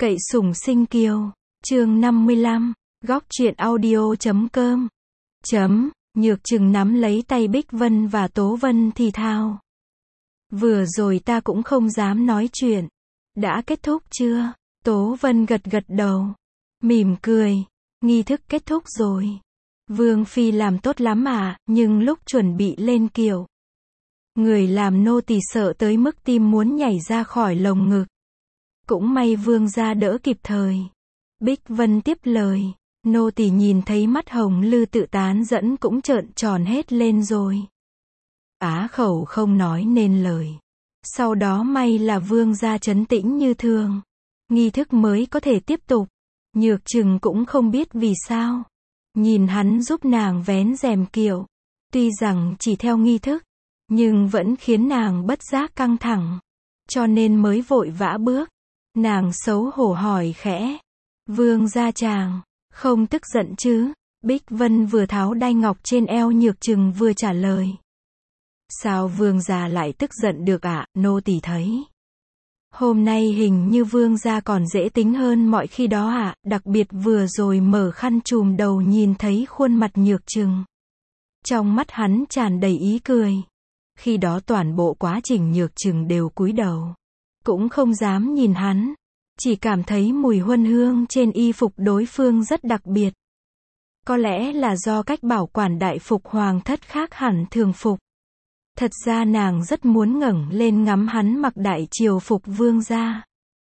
Cậy sủng sinh kiều. Chương 55. Góc truyện audio.com. Nhược Trừng nắm lấy tay Bích Vân và Tố Vân thì thào. Vừa rồi ta cũng không dám nói chuyện. Đã kết thúc chưa? Tố Vân gật gật đầu. Mỉm cười. Nghi thức kết thúc rồi. Vương Phi làm tốt lắm à, nhưng lúc chuẩn bị lên kiệu. Người làm nô tỳ sợ tới mức tim muốn nhảy ra khỏi lồng ngực. Cũng may vương gia đỡ kịp thời. Bích Vân tiếp lời. Nô tỳ nhìn thấy mắt Hồng Lư tự tán dẫn cũng trợn tròn hết lên rồi. Á khẩu không nói nên lời. Sau đó may là vương gia trấn tĩnh như thường. Nghi thức mới có thể tiếp tục. Nhược Trừng cũng không biết vì sao. Nhìn hắn giúp nàng vén rèm kiệu. Tuy rằng chỉ theo nghi thức, nhưng vẫn khiến nàng bất giác căng thẳng. Cho nên mới vội vã bước. Nàng xấu hổ hỏi khẽ. Vương gia chàng, không tức giận chứ? Bích Vân vừa tháo đai ngọc trên eo Nhược Trừng vừa trả lời. Sao vương gia lại tức giận được ạ, nô tỳ thấy. Hôm nay hình như vương gia còn dễ tính hơn mọi khi đó ạ, đặc biệt vừa rồi mở khăn trùm đầu nhìn thấy khuôn mặt Nhược Trừng. Trong mắt hắn tràn đầy ý cười. Khi đó toàn bộ quá trình Nhược Trừng đều cúi đầu. Cũng không dám nhìn hắn. Chỉ cảm thấy mùi huân hương trên y phục đối phương rất đặc biệt. Có lẽ là do cách bảo quản đại phục hoàng thất khác hẳn thường phục. Thật ra nàng rất muốn ngẩng lên ngắm hắn mặc đại triều phục vương gia.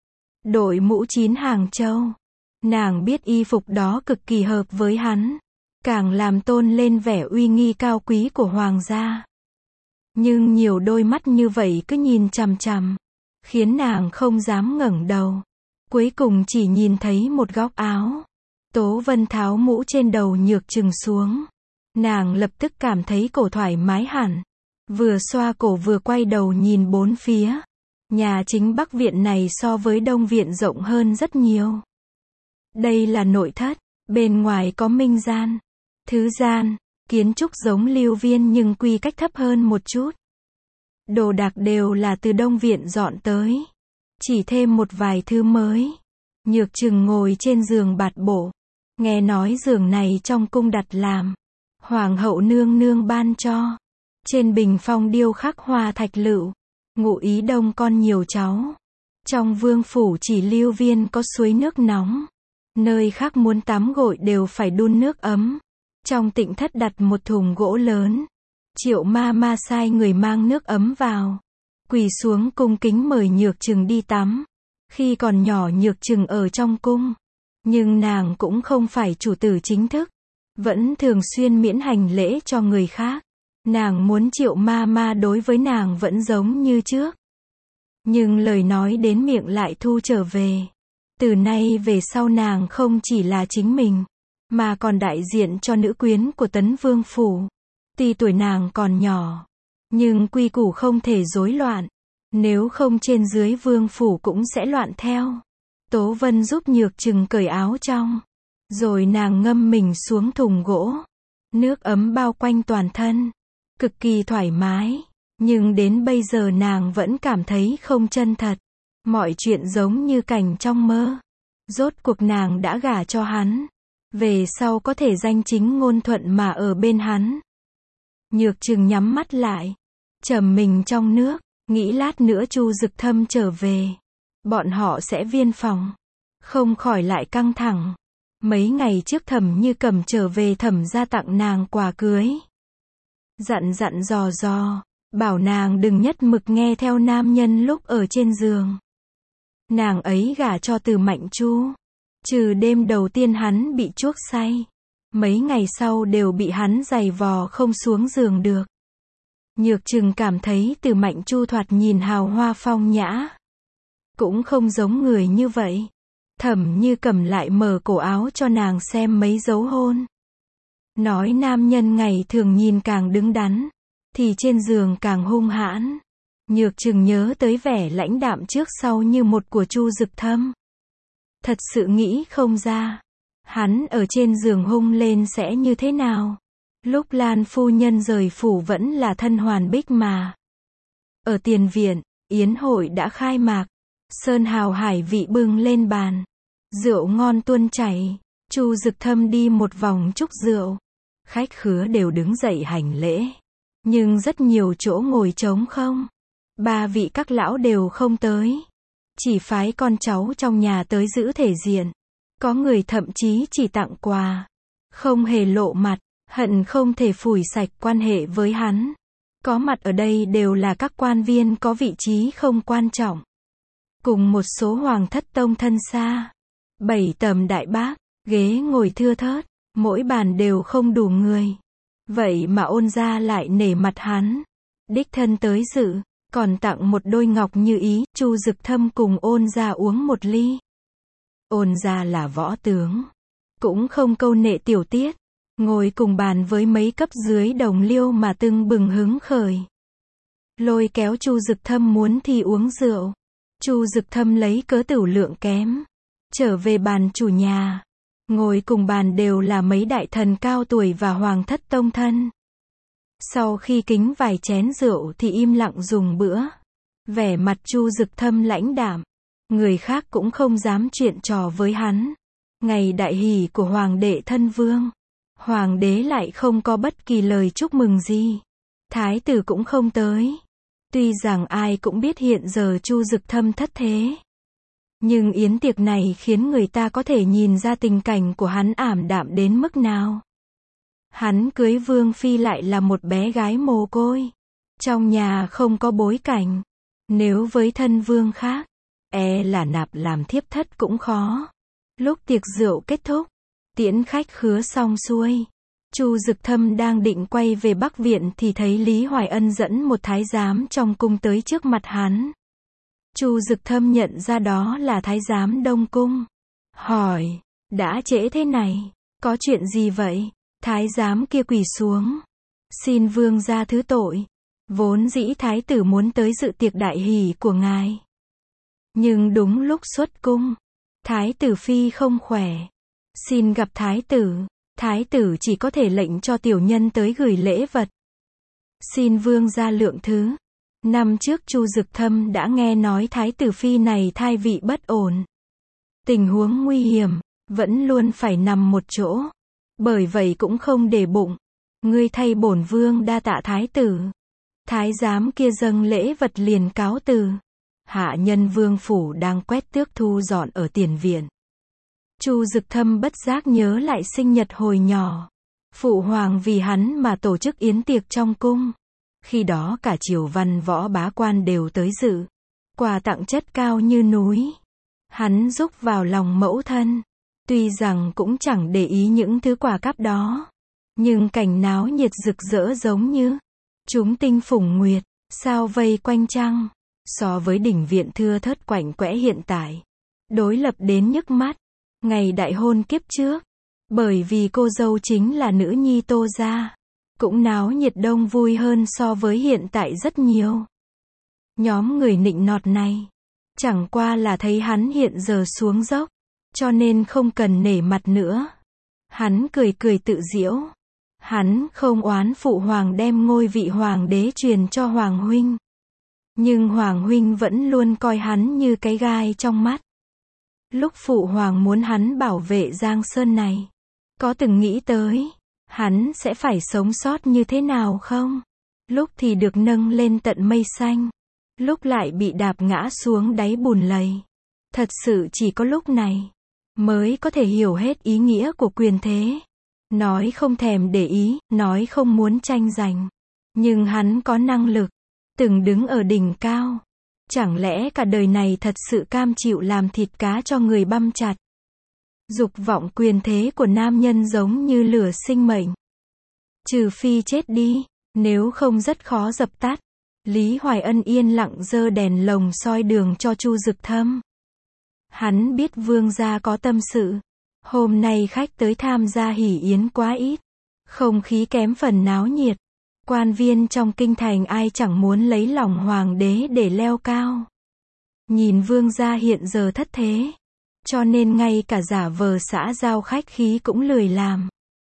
Đội mũ 9 hàng châu. Nàng biết y phục đó cực kỳ hợp với hắn. Càng làm tôn lên vẻ uy nghi cao quý của hoàng gia. Nhưng nhiều đôi mắt như vậy cứ nhìn chằm chằm. Khiến nàng không dám ngẩng đầu. Cuối cùng chỉ nhìn thấy một góc áo. Tố Vân tháo mũ trên đầu Nhược Trừng xuống. Nàng lập tức cảm thấy cổ thoải mái hẳn. Vừa xoa cổ vừa quay đầu nhìn bốn phía. Nhà chính Bắc viện này so với Đông viện rộng hơn rất nhiều. Đây là nội thất. Bên ngoài có minh gian, thứ gian, kiến trúc giống Lưu Viên nhưng quy cách thấp hơn một chút. Đồ đạc đều là từ Đông viện dọn tới. Chỉ thêm một vài thứ mới. Nhược Trừng ngồi trên giường bạt bộ. Nghe nói giường này trong cung đặt làm. Hoàng hậu nương nương ban cho. Trên bình phong điêu khắc hoa thạch lựu. Ngụ ý đông con nhiều cháu. Trong vương phủ chỉ Lưu Viên có suối nước nóng. Nơi khác muốn tắm gội đều phải đun nước ấm. Trong tịnh thất đặt một thùng gỗ lớn. Triệu ma ma sai người mang nước ấm vào. Quỳ xuống cung kính mời Nhược Trừng đi tắm. Khi còn nhỏ Nhược Trừng ở trong cung. Nhưng nàng cũng không phải chủ tử chính thức. Vẫn thường xuyên miễn hành lễ cho người khác. Nàng muốn Triệu ma ma đối với nàng vẫn giống như trước. Nhưng lời nói đến miệng lại thu trở về. Từ nay về sau nàng không chỉ là chính mình. Mà còn đại diện cho nữ quyến của Tấn Vương Phủ. Tuy tuổi nàng còn nhỏ. Nhưng quy củ không thể rối loạn. Nếu không trên dưới vương phủ cũng sẽ loạn theo. Tố Vân giúp Nhược Trừng cởi áo trong. Rồi nàng ngâm mình xuống thùng gỗ. Nước ấm bao quanh toàn thân. Cực kỳ thoải mái. Nhưng đến bây giờ nàng vẫn cảm thấy không chân thật. Mọi chuyện giống như cảnh trong mơ. Rốt cuộc nàng đã gả cho hắn. Về sau có thể danh chính ngôn thuận mà ở bên hắn. Nhược Trừng nhắm mắt lại. Trầm mình trong nước. Nghĩ lát nữa Chu Dực Thâm trở về. Bọn họ sẽ viên phòng. Không khỏi lại căng thẳng. Mấy ngày trước Thẩm Như Cẩm trở về Thẩm ra tặng nàng quà cưới. Dặn dò. Bảo nàng đừng nhất mực nghe theo nam nhân lúc ở trên giường. Nàng ấy gả cho Từ Mạnh Chu. Trừ đêm đầu tiên hắn bị chuốc say. Mấy ngày sau đều bị hắn giày vò không xuống giường được. Nhược Trừng cảm thấy Từ Mạnh Chu thoạt nhìn hào hoa phong nhã. Cũng không giống người như vậy. Thẩm Như Cẩm lại mở cổ áo cho nàng xem mấy dấu hôn. Nói nam nhân ngày thường nhìn càng đứng đắn. Thì trên giường càng hung hãn. Nhược Trừng nhớ tới vẻ lãnh đạm trước sau như một của Chu Dực Thâm. Thật sự nghĩ không ra. Hắn ở trên giường hung lên sẽ như thế nào? Lúc Lan phu nhân rời phủ vẫn là thân hoàn bích mà. Ở tiền viện, yến hội đã khai mạc. sơn hào hải vị bưng lên bàn. Rượu ngon tuôn chảy, Chu Dực Thâm đi một vòng chúc rượu. Khách khứa đều đứng dậy hành lễ. Nhưng rất nhiều chỗ ngồi trống không. 3 vị các lão đều không tới. Chỉ phái con cháu trong nhà tới giữ thể diện. Có người thậm chí chỉ tặng quà. Không hề lộ mặt, hận không thể phủi sạch quan hệ với hắn. Có mặt ở đây đều là các quan viên có vị trí không quan trọng. Cùng một số hoàng thất tông thân xa. 7 tầm đại bác, ghế ngồi thưa thớt, mỗi bàn đều không đủ người. Vậy mà Ôn gia lại nể mặt hắn. Đích thân tới dự, còn tặng một đôi ngọc như ý. Chu Dực Thâm cùng Ôn gia uống một ly. Ôn gia là võ tướng, cũng không câu nệ tiểu tiết. Ngồi cùng bàn với mấy cấp dưới đồng liêu mà tưng bừng hứng khởi. Lôi kéo Chu Dực Thâm muốn thì uống rượu. Chu Dực Thâm lấy cớ tửu lượng kém. Trở về bàn chủ nhà. Ngồi cùng bàn đều là mấy đại thần cao tuổi và hoàng thất tông thân. Sau khi kính vài chén rượu thì im lặng dùng bữa. Vẻ mặt Chu Dực Thâm lãnh đạm. Người khác cũng không dám chuyện trò với hắn. Ngày đại hỷ của hoàng đệ thân vương. Hoàng đế lại không có bất kỳ lời chúc mừng gì. Thái tử cũng không tới. Tuy rằng ai cũng biết hiện giờ Chu Dực Thâm thất thế. Nhưng yến tiệc này khiến người ta có thể nhìn ra tình cảnh của hắn ảm đạm đến mức nào. Hắn cưới vương phi lại là một bé gái mồ côi. Trong nhà không có bối cảnh. Nếu với thân vương khác, là nạp làm thiếp thất cũng khó. Lúc tiệc rượu kết thúc, tiễn khách khứa xong xuôi. Chu Dực Thâm đang định quay về Bắc Viện thì thấy Lý Hoài Ân dẫn một thái giám trong cung tới trước mặt hắn. Chu Dực Thâm nhận ra đó là thái giám Đông Cung. Hỏi, đã trễ thế này, có chuyện gì vậy? Thái giám kia quỳ xuống. Xin vương gia thứ tội. Vốn dĩ thái tử muốn tới dự tiệc đại hỷ của ngài. Nhưng đúng lúc xuất cung, thái tử phi không khỏe. Xin gặp thái tử. Thái tử chỉ có thể lệnh cho tiểu nhân tới gửi lễ vật. Xin vương gia lượng thứ. Năm trước Chu Dực Thâm đã nghe nói thái tử phi này thai vị bất ổn. Tình huống nguy hiểm, vẫn luôn phải nằm một chỗ. Bởi vậy cũng không để bụng. Ngươi thay bổn vương đa tạ thái tử. Thái giám kia dâng lễ vật liền cáo từ. Hạ nhân vương phủ đang quét tước thu dọn ở tiền viện. Chu Dực Thâm bất giác nhớ lại sinh nhật hồi nhỏ. Phụ hoàng vì hắn mà tổ chức yến tiệc trong cung. Khi đó cả triều văn võ bá quan đều tới dự. Quà tặng chất cao như núi. Hắn rúc vào lòng mẫu thân. Tuy rằng cũng chẳng để ý những thứ quà cáp đó. Nhưng cảnh náo nhiệt rực rỡ giống như chúng tinh phủng nguyệt, sao vây quanh trăng. So với đỉnh viện thưa thớt quạnh quẽ hiện tại. Đối lập đến nhức mắt. Ngày đại hôn kiếp trước. Bởi vì cô dâu chính là nữ nhi Tô gia. Cũng náo nhiệt đông vui hơn so với hiện tại rất nhiều. Nhóm người nịnh nọt này. Chẳng qua là thấy hắn hiện giờ xuống dốc. Cho nên không cần nể mặt nữa. Hắn cười cười tự giễu. Hắn không oán phụ hoàng đem ngôi vị hoàng đế truyền cho hoàng huynh. Nhưng hoàng huynh vẫn luôn coi hắn như cái gai trong mắt. Lúc phụ hoàng muốn hắn bảo vệ Giang Sơn này. Có từng nghĩ tới, hắn sẽ phải sống sót như thế nào không? Lúc thì được nâng lên tận mây xanh. Lúc lại bị đạp ngã xuống đáy bùn lầy. Thật sự chỉ có lúc này mới có thể hiểu hết ý nghĩa của quyền thế. Nói không thèm để ý, nói không muốn tranh giành. Nhưng hắn có năng lực, từng đứng ở đỉnh cao. Chẳng lẽ cả đời này thật sự cam chịu làm thịt cá cho người băm chặt? Dục vọng quyền thế của nam nhân giống như lửa sinh mệnh. Trừ phi chết đi, nếu không rất khó dập tắt. Lý Hoài Ân yên lặng giơ đèn lồng soi đường cho Chu Dực Thâm. Hắn biết vương gia có tâm sự. Hôm nay khách tới tham gia hỷ yến quá ít. Không khí kém phần náo nhiệt. Quan viên trong kinh thành ai chẳng muốn lấy lòng hoàng đế để leo cao. Nhìn vương gia hiện giờ thất thế. Cho nên ngay cả giả vờ xã giao khách khí cũng lười làm.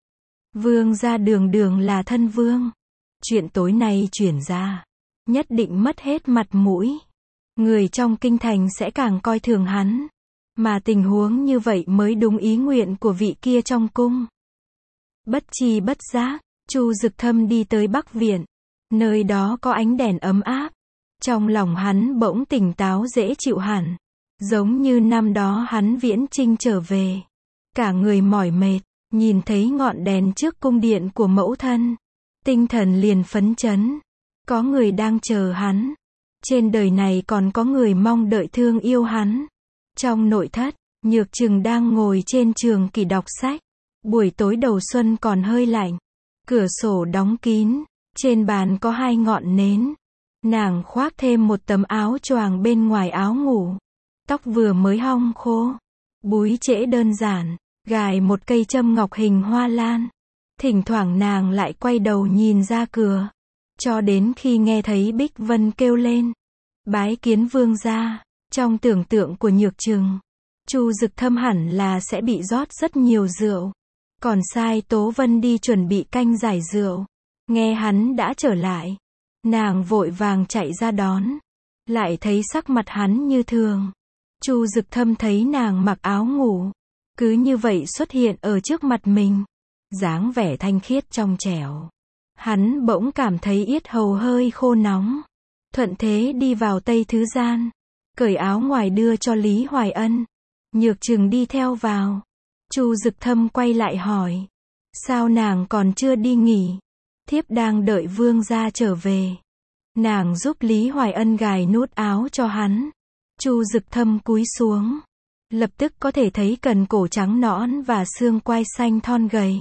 Vương gia đường đường là thân vương. Chuyện tối nay chuyển ra. Nhất định mất hết mặt mũi. người trong kinh thành sẽ càng coi thường hắn. Mà tình huống như vậy mới đúng ý nguyện của vị kia trong cung. Bất chi bất giác, Chu Dực Thâm đi tới Bắc Viện. Nơi đó có ánh đèn ấm áp. Trong lòng hắn bỗng tỉnh táo dễ chịu hẳn. Giống như năm đó hắn viễn chinh trở về. Cả người mỏi mệt, nhìn thấy ngọn đèn trước cung điện của mẫu thân. Tinh thần liền phấn chấn. Có người đang chờ hắn. Trên đời này còn có người mong đợi thương yêu hắn. Trong nội thất, Nhược Trừng đang ngồi trên trường kỷ đọc sách. Buổi tối đầu xuân còn hơi lạnh. Cửa sổ đóng kín. Trên bàn có 2 ngọn nến. Nàng khoác thêm một tấm áo choàng bên ngoài áo ngủ. Tóc vừa mới hong khô. Búi trễ đơn giản. Gài một cây châm ngọc hình hoa lan. Thỉnh thoảng nàng lại quay đầu nhìn ra cửa. Cho đến khi nghe thấy Bích Vân kêu lên. Bái kiến vương gia. Trong tưởng tượng của Nhược Trừng, Chu Dực Thâm hẳn là sẽ bị rót rất nhiều rượu. Còn sai Tố Vân đi chuẩn bị canh giải rượu. Nghe hắn đã trở lại. Nàng vội vàng chạy ra đón. Lại thấy sắc mặt hắn như thường. Chu Dực Thâm thấy nàng mặc áo ngủ. Cứ như vậy xuất hiện ở trước mặt mình. Dáng vẻ thanh khiết trong trẻo. Hắn bỗng cảm thấy yết hầu hơi khô nóng. Thuận thế đi vào Tây Thứ Gian. Cởi áo ngoài đưa cho Lý Hoài Ân. Nhược Trừng đi theo vào. Chu Dực Thâm quay lại hỏi. Sao nàng còn chưa đi nghỉ? Thiếp đang đợi vương gia trở về. Nàng giúp Lý Hoài Ân gài nút áo cho hắn. Chu Dực Thâm cúi xuống. Lập tức có thể thấy cần cổ trắng nõn và xương quai xanh thon gầy.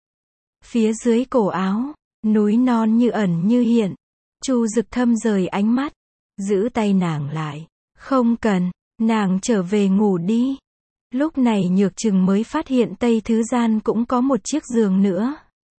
Phía dưới cổ áo, núi non như ẩn như hiện. Chu Dực Thâm rời ánh mắt. Giữ tay nàng lại. Không cần, nàng trở về ngủ đi. Lúc này Nhược Trừng mới phát hiện Tây Thứ Gian cũng có một chiếc giường nữa.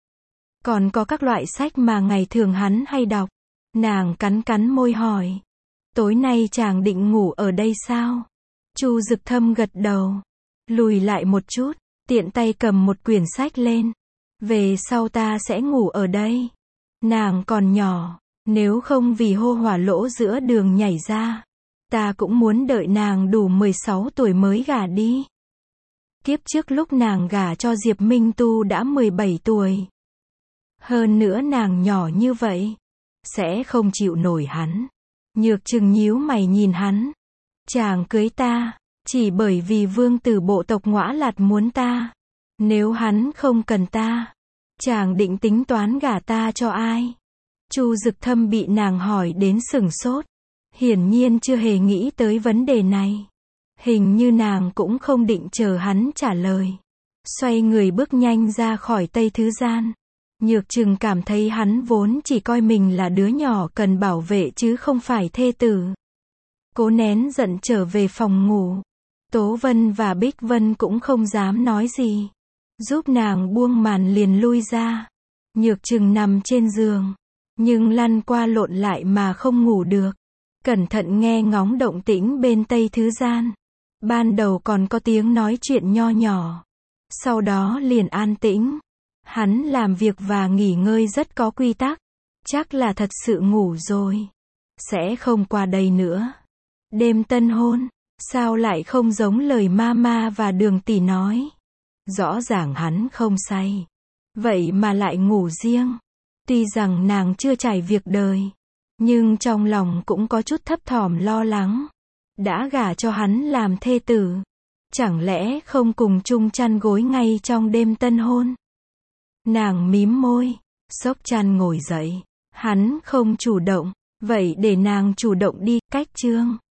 Còn có các loại sách mà ngày thường hắn hay đọc. Nàng cắn cắn môi hỏi. Tối nay chàng định ngủ ở đây sao? Chu Dực Thâm gật đầu. Lùi lại một chút, tiện tay cầm một quyển sách lên. Về sau ta sẽ ngủ ở đây. Nàng còn nhỏ, nếu không vì hô hỏa lỗ giữa đường nhảy ra. Ta cũng muốn đợi nàng đủ 16 tuổi mới gả đi. Kiếp trước lúc nàng gả cho Diệp Minh Tu đã 17 tuổi. Hơn nữa nàng nhỏ như vậy. Sẽ không chịu nổi hắn. Nhược Trừng nhíu mày nhìn hắn. Chàng cưới ta, chỉ bởi vì vương tử bộ tộc Ngõa Lạt muốn ta. Nếu hắn không cần ta, chàng định tính toán gả ta cho ai? Chu Dực Thâm bị nàng hỏi đến sửng sốt. Hiển nhiên chưa hề nghĩ tới vấn đề này. Hình như nàng cũng không định chờ hắn trả lời. Xoay người bước nhanh ra khỏi Tây Thứ Gian. Nhược Trừng cảm thấy hắn vốn chỉ coi mình là đứa nhỏ cần bảo vệ chứ không phải thê tử. Cố nén giận trở về phòng ngủ. Tố Vân và Bích Vân cũng không dám nói gì. Giúp nàng buông màn liền lui ra. Nhược Trừng nằm trên giường. Nhưng lăn qua lộn lại mà không ngủ được. Cẩn thận nghe ngóng động tĩnh bên Tây Thứ Gian. Ban đầu còn có tiếng nói chuyện nho nhỏ. Sau đó liền an tĩnh. Hắn làm việc và nghỉ ngơi rất có quy tắc. Chắc là thật sự ngủ rồi. Sẽ không qua đây nữa. Đêm tân hôn, sao lại không giống lời mama và Đường tỷ nói. Rõ ràng hắn không say. Vậy mà lại ngủ riêng. Tuy rằng nàng chưa trải việc đời. Nhưng trong lòng cũng có chút thấp thỏm lo lắng. Đã gả cho hắn làm thê tử. Chẳng lẽ không cùng chung chăn gối ngay trong đêm tân hôn? Nàng mím môi. Xốc chăn ngồi dậy. Hắn không chủ động. Vậy để nàng chủ động đi. Cách chương